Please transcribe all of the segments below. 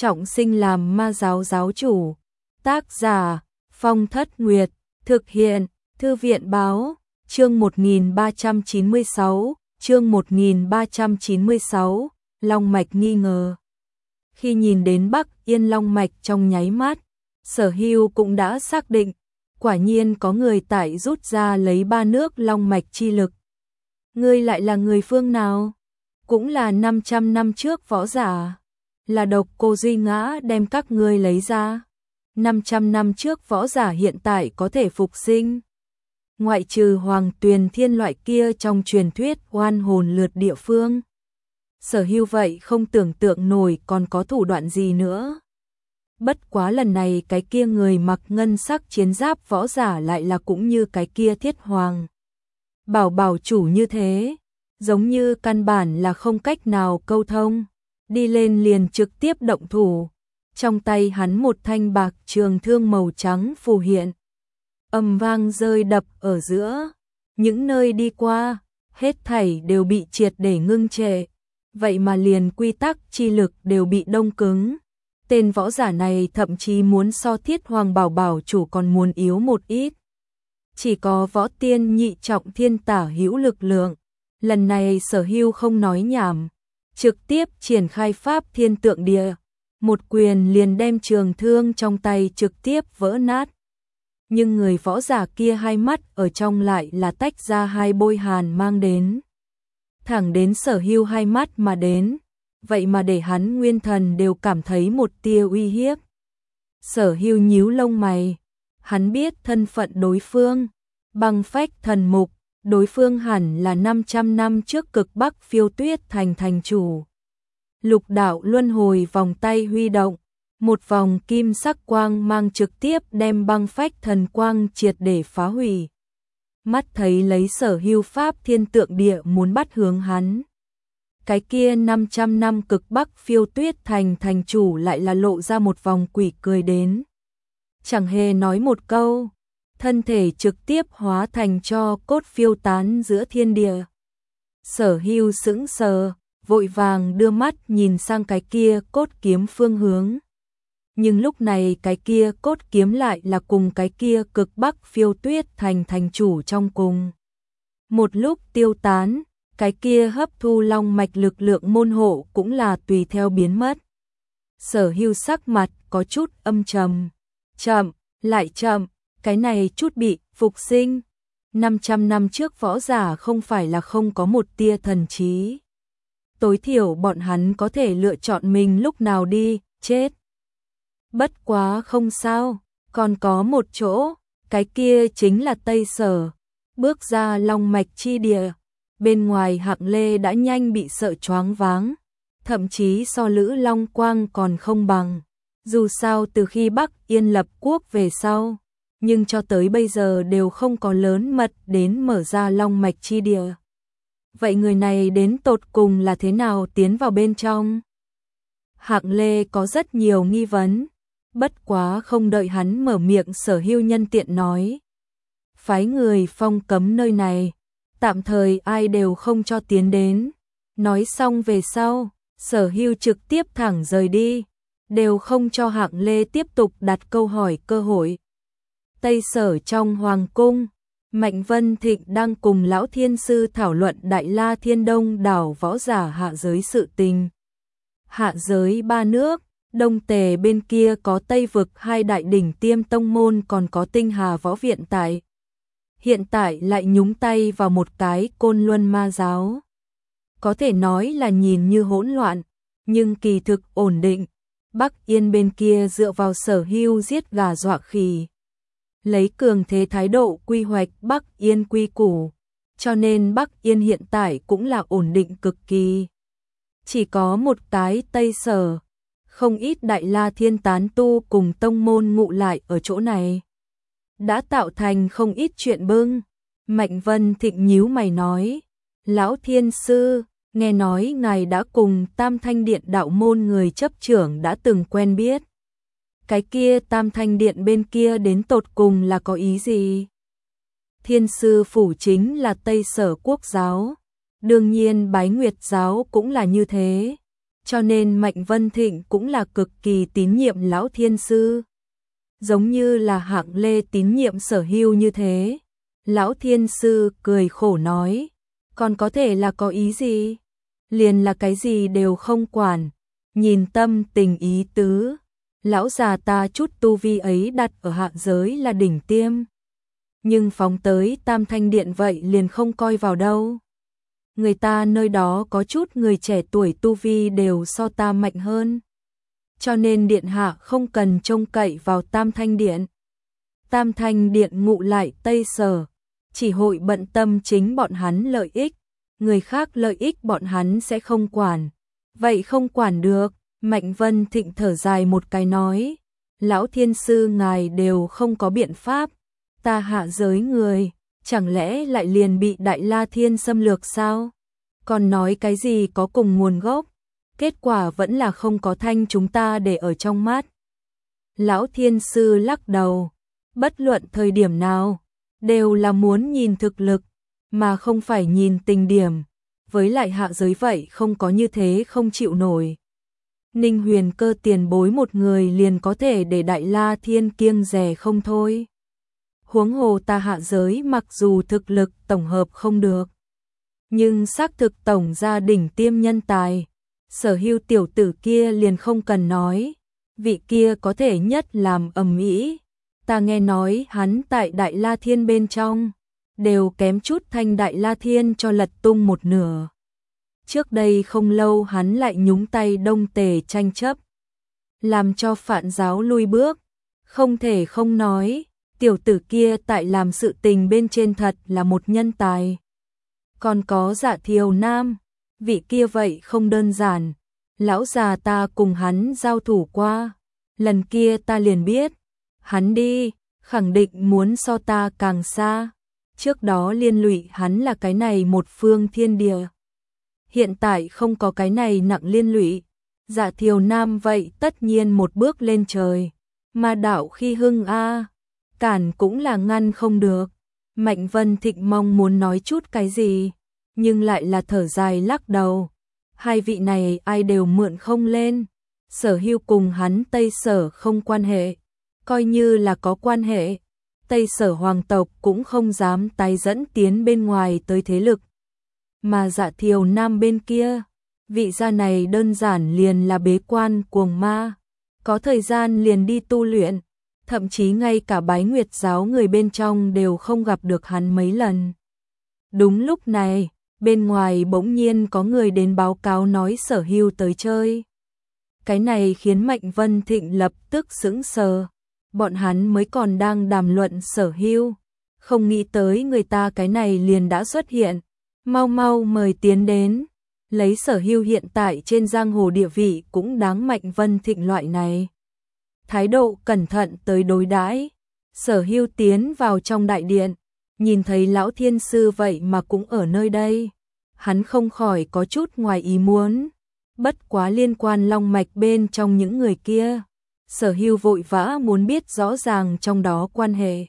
trọng sinh làm ma giáo giáo chủ. Tác giả Phong Thất Nguyệt. Thực hiện Thư viện báo. Chương 1396. Chương 1396. Long mạch nghi ngờ. Khi nhìn đến Bắc Yên long mạch trong nháy mắt, Sở Hưu cũng đã xác định, quả nhiên có người tại rút ra lấy 3 nước long mạch chi lực. Ngươi lại là người phương nào? Cũng là 500 năm trước võ giả. Là Độc Cô Duy Ngã đem các ngươi lấy ra. 500 năm trước võ giả hiện tại có thể phục sinh. Ngoại trừ Hoàng Tuyền Thiên loại kia trong truyền thuyết oan hồn lượt địa phương. Sở Hưu vậy không tưởng tượng nổi còn có thủ đoạn gì nữa. Bất quá lần này cái kia người mặc ngân sắc chiến giáp võ giả lại là cũng như cái kia Thiết Hoàng. Bảo chủ như thế, giống như căn bản là không cách nào câu thông, đi lên liền trực tiếp động thủ. Trong tay hắn một thanh bạc trường thương màu trắng phù hiện, ầm vang rơi đập ở giữa, những nơi đi qua, hết thảy đều bị triệt để ngưng trệ, vậy mà liền quy tắc chi lực đều bị đông cứng. Tên võ giả này thậm chí muốn so Thiết Hoàng bảo chủ còn muốn yếu một ít. Chỉ có võ tiên nhị trọng thiên tả hữu lực lượng. Lần này Sở Hưu không nói nhảm, trực tiếp triển khai pháp thiên tượng địa, một quyền liền đem trường thương trong tay trực tiếp vỡ nát. Nhưng người võ giả kia hai mắt ở trong lại là tách ra hai bôi hàn mang đến. Thẳng đến Sở Hưu hai mắt mà đến, vậy mà để hắn nguyên thần đều cảm thấy một tia uy hiếp. Sở Hưu nhíu lông mày, hắn biết thân phận đối phương, Băng Phách Thần Mục, đối phương hẳn là 500 năm trước Cực Bắc Phiêu Tuyết thành thành chủ. Lục đạo luân hồi vòng tay huy động, một vòng kim sắc quang mang trực tiếp đem Băng Phách Thần Quang triệt để phá hủy. Mắt thấy lấy Sở Hưu pháp thiên tượng địa muốn bắt hướng hắn. Cái kia 500 năm Cực Bắc Phiêu Tuyết thành thành chủ lại là lộ ra một vòng quỷ cười đến. Chẳng hề nói một câu, thân thể trực tiếp hóa thành tro cốt phiêu tán giữa thiên địa. Sở Hưu sững sờ, vội vàng đưa mắt nhìn sang cái kia cốt kiếm phương hướng. Nhưng lúc này cái kia cốt kiếm lại là cùng cái kia Cực Bắc Phiêu Tuyết thành thành chủ trong cùng. Một lúc tiêu tán, cái kia hấp thu long mạch lực lượng môn hộ cũng là tùy theo biến mất. Sở Hưu sắc mặt có chút âm trầm. Chậm, lại chậm, cái này chút bị phục sinh. 500 năm trước võ giả không phải là không có một tia thần trí. Tối thiểu bọn hắn có thể lựa chọn mình lúc nào đi, chết. Bất quá không sao, còn có một chỗ, cái kia chính là Tây Sở. Bước ra long mạch chi địa, bên ngoài Hạng Lê đã nhanh bị sợ choáng váng, thậm chí so Lữ Long Quang còn không bằng. Dù sao từ khi Bắc Yên lập quốc về sau, nhưng cho tới bây giờ đều không có lớn mật đến mở ra long mạch chi địa. Vậy người này đến tột cùng là thế nào tiến vào bên trong? Hạng Lê có rất nhiều nghi vấn, bất quá không đợi hắn mở miệng Sở Hưu nhân tiện nói. Phái người phong cấm nơi này, tạm thời ai đều không cho tiến đến. Nói xong về sau, Sở Hưu trực tiếp thẳng rời đi, đều không cho Hạng Lê tiếp tục đặt câu hỏi cơ hội. Tây Sở trong Hoàng cung, Mạnh Vân Thịnh đang cùng Lão Thiên Sư thảo luận Đại La Thiên Đông đảo võ giả hạ giới sự tình. Hạ giới 3 nước, Đông Tề bên kia có Tây Vực 2 đại đỉnh tiêm tông môn còn có Tinh Hà võ viện tại. Hiện tại lại nhúng tay vào một cái Côn Luân ma giáo. Có thể nói là nhìn như hỗn loạn, nhưng kỳ thực ổn định. Bắc Yên bên kia dựa vào Sở Hưu giết gà dọa khỉ, lấy cường thế thái độ quy hoạch Bắc Yên quy củ, cho nên Bắc Yên hiện tại cũng là ổn định cực kỳ. Chỉ có một cái Tây Sở, không ít Đại La Thiên tán tu cùng tông môn ngụ lại ở chỗ này, đã tạo thành không ít chuyện bưng. Mạnh Vân Thịnh nhíu mày nói, Lão Thiên Sư, nghe nói ngài đã cùng Tam Thanh Điện đạo môn người chấp trưởng đã từng quen biết. Cái kia Tam Thanh Điện bên kia đến tột cùng là có ý gì? Thiên Sư phủ chính là Tây Sở quốc giáo, đương nhiên Bái Nguyệt giáo cũng là như thế. cho nên Mạnh Vân Thịnh cũng là cực kỳ tín nhiệm lão thiên sư. Giống như là Hạng Lê tín nhiệm Sở Hưu như thế. Lão thiên sư cười khổ nói, còn có thể là có ý gì? Liền là cái gì đều không quản, nhìn tâm tình ý tứ. Lão già ta chút tu vi ấy đặt ở hạ giới là đỉnh tiêm. Nhưng phóng tới Tam Thanh Điện vậy liền không coi vào đâu. Người ta nơi đó có chút người trẻ tuổi tu vi đều so ta mạnh hơn. Cho nên điện hạ không cần trông cậy vào Tam Thanh Điện. Tam Thanh Điện ngụ lại Tây Sở, chỉ hội bận tâm chính bọn hắn lợi ích, người khác lợi ích bọn hắn sẽ không quản. Vậy không quản được, Mạnh Vân Thịnh thở dài một cái nói, lão thiên sư ngài đều không có biện pháp, ta hạ giới người, chẳng lẽ lại liền bị Đại La Thiên xâm lược sao? Còn nói cái gì có cùng nguồn gốc, kết quả vẫn là không có thanh chúng ta để ở trong mắt. Lão thiên sư lắc đầu, bất luận thời điểm nào, đều là muốn nhìn thực lực, mà không phải nhìn tình điểm, với lại hạ giới vậy không có như thế không chịu nổi. Ninh Huyền Cơ tiền bối một người liền có thể để Đại La Thiên kiêng dè không thôi. Huống hồ ta hạ giới mặc dù thực lực tổng hợp không được, nhưng xác thực tổng gia đỉnh tiêm nhân tài. Sở Hưu tiểu tử kia liền không cần nói, vị kia có thể nhất làm ầm ĩ. Ta nghe nói hắn tại Đại La Thiên bên trong, đều kém chút thanh Đại La Thiên cho lật tung một nửa. Trước đây không lâu hắn lại nhúng tay Đông Tề tranh chấp, làm cho Phạn giáo lui bước. Không thể không nói, tiểu tử kia tại làm sự tình bên trên thật là một nhân tài. Còn có Dạ Thiều Nam, vị kia vậy không đơn giản. Lão già ta cùng hắn giao thủ qua, lần kia ta liền biết, hắn đi, khẳng định muốn so ta càng xa. Trước đó liên lụy hắn là cái này một phương thiên địa. Hiện tại không có cái này nặng liên lụy, Dạ Thiều Nam vậy tất nhiên một bước lên trời. Mà đạo khi hưng a, cản cũng là ngăn không được. Mạnh Vân Thịnh mong muốn nói chút cái gì, nhưng lại là thở dài lắc đầu. Hai vị này ai đều mượn không lên. Sở Hưu cùng hắn Tây Sở không quan hệ, coi như là có quan hệ, Tây Sở hoàng tộc cũng không dám tái dẫn tiến bên ngoài tới thế lực. Mà Dạ Thiều Nam bên kia, vị gia này đơn giản liền là bế quan cuồng ma, có thời gian liền đi tu luyện, thậm chí ngay cả Bái Nguyệt giáo người bên trong đều không gặp được hắn mấy lần. Đúng lúc này, bên ngoài bỗng nhiên có người đến báo cáo nói Sở Hưu tới chơi. Cái này khiến Mạnh Vân Thịnh lập tức sững sờ. Bọn hắn mới còn đang đàm luận Sở Hưu, không nghĩ tới người ta cái này liền đã xuất hiện. Mau mau mời tiến đến. Lấy Sở Hưu hiện tại trên giang hồ địa vị cũng đáng Mạnh Vân Thịnh loại này thái độ cẩn thận tới đối đãi. Sở Hưu tiến vào trong đại điện, nhìn thấy lão thiên sư vậy mà cũng ở nơi đây, hắn không khỏi có chút ngoài ý muốn. Bất quá liên quan long mạch bên trong những người kia, Sở Hưu vội vã muốn biết rõ ràng trong đó quan hệ.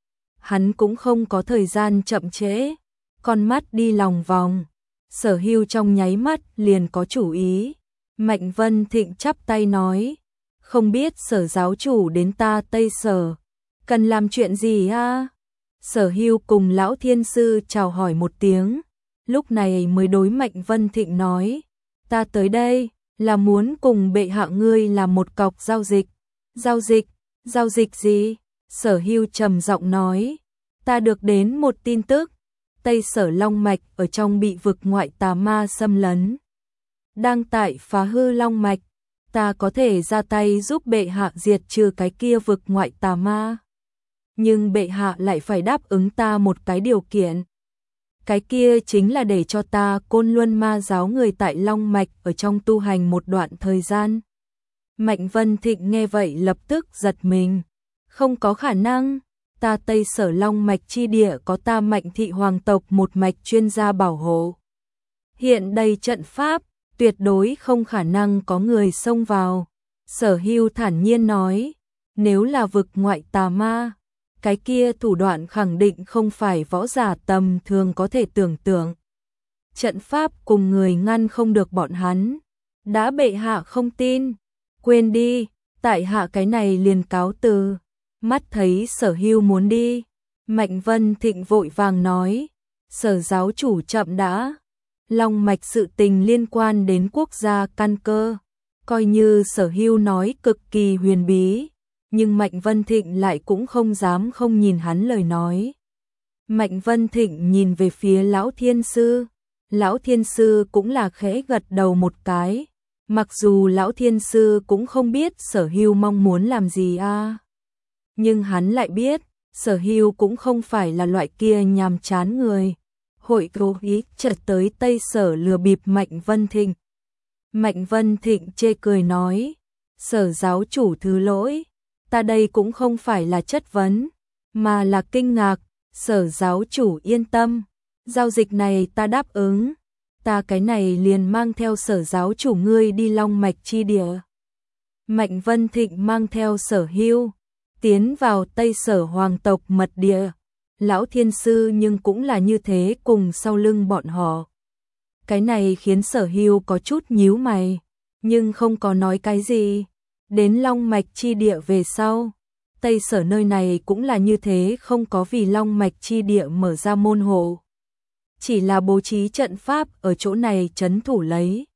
Hắn cũng không có thời gian chậm trễ, con mắt đi lòng vòng. Sở Hưu trong nháy mắt liền có chủ ý. Mạnh Vân Thịnh chắp tay nói, không biết Sở giáo chủ đến ta Tây Sở, cần làm chuyện gì a? Sở Hưu cùng lão thiên sư chào hỏi một tiếng, lúc này mới đối Mạnh Vân Thịnh nói, ta tới đây là muốn cùng bệ hạ ngươi làm một cọc giao dịch. Giao dịch gì? Sở Hưu trầm giọng nói, ta được đến một tin tức, Tây Sở Long Mạch ở trong bị vực ngoại tà ma xâm lấn, đang tại phá hư Long Mạch, ta có thể ra tay giúp bệ hạ diệt trừ cái kia vực ngoại tà ma. Nhưng bệ hạ lại phải đáp ứng ta một cái điều kiện. Cái kia chính là để cho ta Côn Luân Ma giáo người tại Long Mạch ở trong tu hành một đoạn thời gian. Mạnh Vân Thịnh nghe vậy lập tức giật mình. Không có khả năng, ta Tây Sở Long Mạch chi địa có ta Mạnh thị hoàng tộc một mạch chuyên gia bảo hộ. Hiện đây trận pháp, tuyệt đối không khả năng có người xông vào. Sở Hưu thản nhiên nói, nếu là vực ngoại tà ma, cái kia thủ đoạn khẳng định không phải võ giả tầm thường có thể tưởng tượng. Trận pháp cùng người ngăn không được bọn hắn, Đã bệ hạ không tin, quên đi, tại hạ cái này liền cáo từ. Mắt thấy Sở Hưu muốn đi, Mạnh Vân Thịnh vội vàng nói, Sở giáo chủ chậm đã, long mạch sự tình liên quan đến quốc gia căn cơ, coi như Sở Hưu nói cực kỳ huyền bí, nhưng Mạnh Vân Thịnh lại cũng không dám không nhìn hắn lời nói. Mạnh Vân Thịnh nhìn về phía Lão Thiên Sư, Lão Thiên Sư cũng là khẽ gật đầu một cái, mặc dù Lão Thiên Sư cũng không biết Sở Hưu mong muốn làm gì nhưng hắn lại biết, Sở Hưu cũng không phải là loại kia nhàm chán người. Hội cố ý chợt tới Tây Sở lừa bịp Mạnh Vân Thịnh. Mạnh Vân Thịnh chê cười nói, Sở giáo chủ thứ lỗi, ta đây cũng không phải là chất vấn, mà là kinh ngạc, Sở giáo chủ yên tâm, giao dịch này ta đáp ứng, ta cái này liền mang theo Sở giáo chủ ngươi đi Long Mạch chi địa. Mạnh Vân Thịnh mang theo Sở Hưu, tiến vào Tây Sở hoàng tộc mật địa, Lão Thiên Sư nhưng cũng là như thế cùng sau lưng bọn họ. Cái này khiến Sở Hưu có chút nhíu mày, nhưng không có nói cái gì. Đến Long Mạch chi địa về sau, Tây Sở nơi này cũng là như thế, không có vì Long Mạch chi địa mở ra môn hộ, chỉ là bố trí trận pháp ở chỗ này trấn thủ lấy.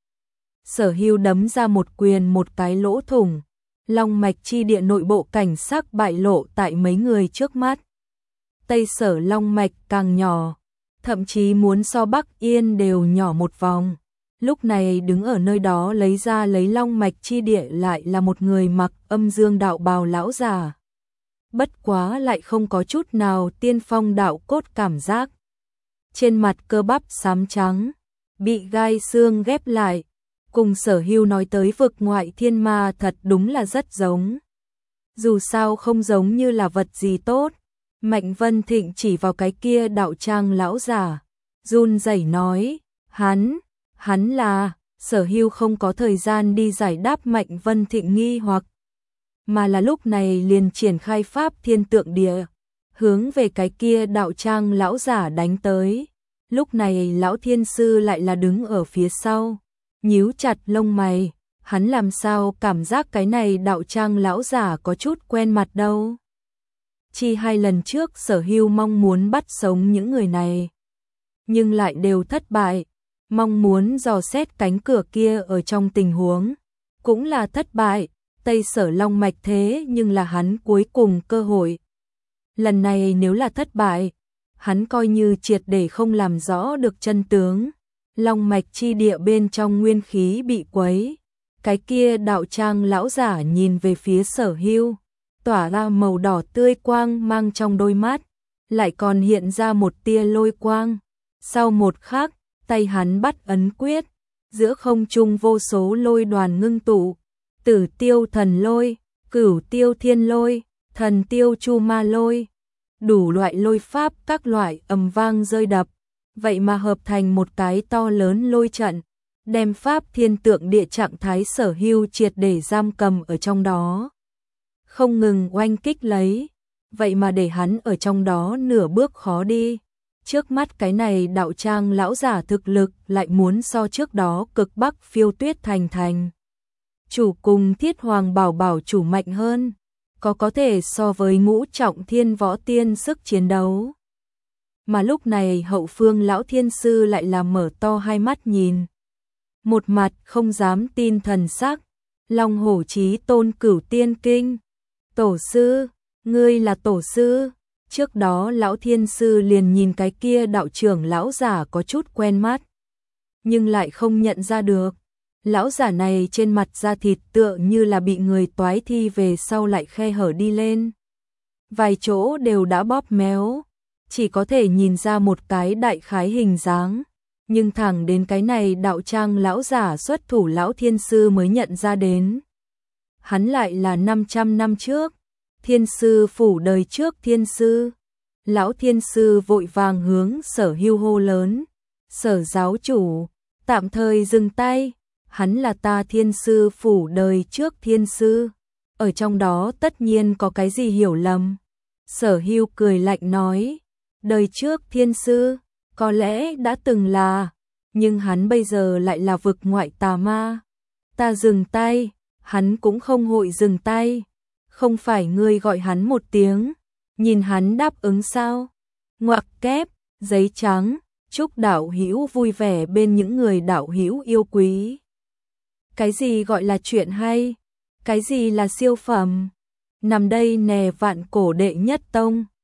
Sở Hưu đấm ra một quyền một cái lỗ thủng, Long Mạch chi địa nội bộ cảnh sắc bại lộ tại mấy người trước mắt. Tây Sở Long Mạch càng nhỏ, thậm chí muốn so Bắc Yên đều nhỏ một vòng. Lúc này đứng ở nơi đó lấy Long Mạch chi địa lại là một người mặc âm dương đạo bào lão già. Bất quá lại không có chút nào tiên phong đạo cốt cảm giác. Trên mặt cơ bắp xám trắng, bị gai xương ghép lại, cùng Sở Hưu nói tới vực ngoại thiên ma thật đúng là rất giống. Dù sao không giống như là vật gì tốt. Mạnh Vân Thịnh chỉ vào cái kia đạo trang lão giả, run rẩy nói, hắn là. Sở Hưu không có thời gian đi giải đáp Mạnh Vân Thịnh nghi hoặc, mà là lúc này liền triển khai pháp thiên tượng địa, hướng về cái kia đạo trang lão giả đánh tới. Lúc này Lão Thiên Sư lại là đứng ở phía sau, nhíu chặt lông mày, hắn làm sao cảm giác cái này đạo trang lão giả có chút quen mặt đâu. Chi hai lần trước Sở Hưu mong muốn bắt sống những người này, nhưng lại đều thất bại, mong muốn dò xét cánh cửa kia ở trong tình huống, cũng là thất bại. Tây Sở Long Mạch thế nhưng là hắn cuối cùng cơ hội. Lần này nếu là thất bại, hắn coi như triệt để không làm rõ được chân tướng. Long Mạch chi địa bên trong nguyên khí bị quấy. Cái kia đạo trang lão giả nhìn về phía Sở Hưu, tỏa ra màu đỏ tươi quang mang trong đôi mắt, lại còn hiện ra một tia lôi quang. Sau một khắc, tay hắn bắt ấn quyết, giữa không trung vô số lôi đoàn ngưng tụ, Tử Tiêu Thần Lôi, Cửu Tiêu Thiên Lôi, Thần Tiêu Chu Ma Lôi, đủ loại lôi pháp các loại ầm vang rơi đập, vậy mà hợp thành một cái to lớn lôi trận, đem pháp thiên tượng địa trạng thái Sở Hưu triệt để giam cầm ở trong đó. Không ngừng oanh kích lấy, vậy mà để hắn ở trong đó nửa bước khó đi. Trước mắt cái này đạo trang lão giả thực lực lại muốn so trước đó cực bắc phiêu tuyết thành chủ cùng Thiết Hoàng bảo bảo chủ mạnh hơn, có thể so với ngũ trọng thiên võ tiên sức chiến đấu. Mà lúc này hậu phương Lão Thiên Sư lại là mở to hai mắt nhìn, một mặt không dám tin thần sắc. Long Hổ Chí Tôn Cửu Tiên Kinh, tổ sư, ngươi là tổ sư. Trước đó Lão Thiên Sư liền nhìn cái kia đạo trưởng lão giả có chút quen mắt, nhưng lại không nhận ra được. Lão giả này trên mặt da thịt tựa như là bị người toái thi về sau lại khe hở đi lên. Vài chỗ đều đã bóp méo, chỉ có thể nhìn ra một cái đại khái hình dáng. Nhưng thẳng đến cái này đạo trang lão giả xuất thủ Lão Thiên Sư mới nhận ra đến. Hắn lại là 500 năm trước, Thiên Sư phủ đời trước Thiên Sư. Lão Thiên Sư vội vàng hướng Sở Hưu hô lớn, Sở giáo chủ, tạm thời dừng tay, hắn là ta Thiên Sư phủ đời trước Thiên Sư, ở trong đó tất nhiên có cái gì hiểu lầm. Sở Hưu cười lạnh nói, đời trước Thiên Sư, có lẽ đã từng là, nhưng hắn bây giờ lại là vực ngoại tà ma. ta dừng tay, hắn cũng không hội dừng tay. Không phải ngươi gọi hắn một tiếng, nhìn hắn đáp ứng sao? Ngoặc kép, giấy trắng, chúc đạo hữu vui vẻ bên những người đạo hữu yêu quý. Cái gì gọi là chuyện hay? Cái gì là siêu phẩm? Nằm đây nè vạn cổ đệ nhất tông.